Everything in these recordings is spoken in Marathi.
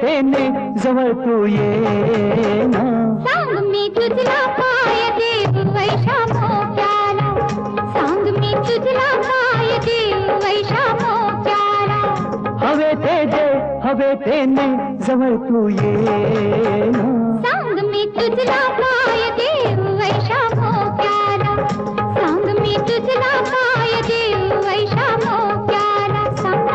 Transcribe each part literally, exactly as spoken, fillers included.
तेने जवळ तू ये ना. सांग मी तुझला काय देव वैशा मोक्याला, सांग मी तुझला काय देव वैशा मोक्याला. हवे ते दे हवे तेने जवळ तू ये ना. सांग मी तुझला काय देव वैशा मोक्याला, सांग मी तुझला काय देव वैशा मोक्याला. सांगा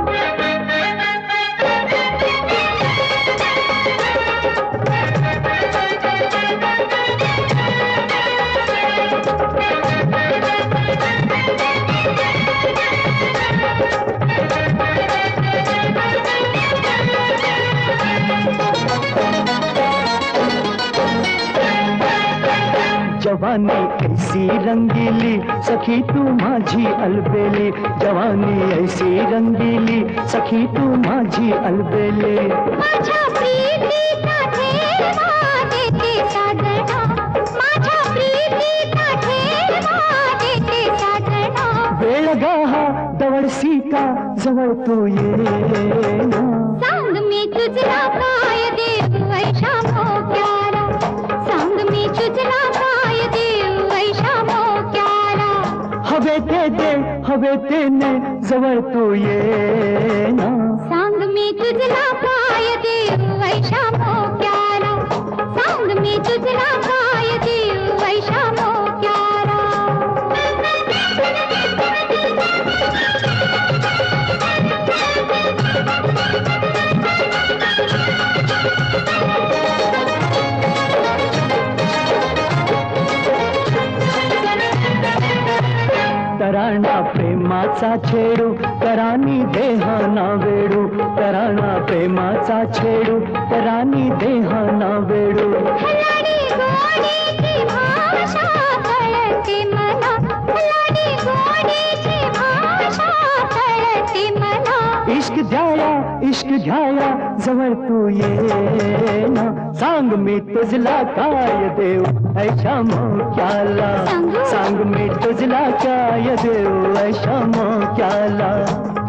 जवानी ऐसी रंगीली सखी तू माझी अलबेली. जवानी ऐसी रंगीली सखी तू माझी अलबेली. माझ्या प्रीतीचा ठेवा देते साधना, माझ्या प्रीतीचा ठेवा देते साधना. वेळ गाहा दवडसी का जवळ तू ये ना. सांग मी तुझला काय देव वैशा मोक्याला, सांग मी तुझला काय देव वैशा मोक्याला. हवे ते दे हवे तेने जवळ तू ये ना. सांग मी तुझला काय देव वैशा मोक्याला, सांग मी तुझला काय देव वैशा मोक्याला. तराणा प्रेमाचा छेडू तरानी देहाना वेडू. तराणा प्रेमाचा छेडू तरानी देहाना वेडू. हलाडी गोडीची भाषा कळते मला, हलाडी गोडीची भाषा कळते मला. इश्क द्याया इश्क घ्याया जवळ तू ये ना. सांग मी तुझला काय देव ऐशा मोक्याला, सांग मी तुझला काय देव ऐशा मोक्याला.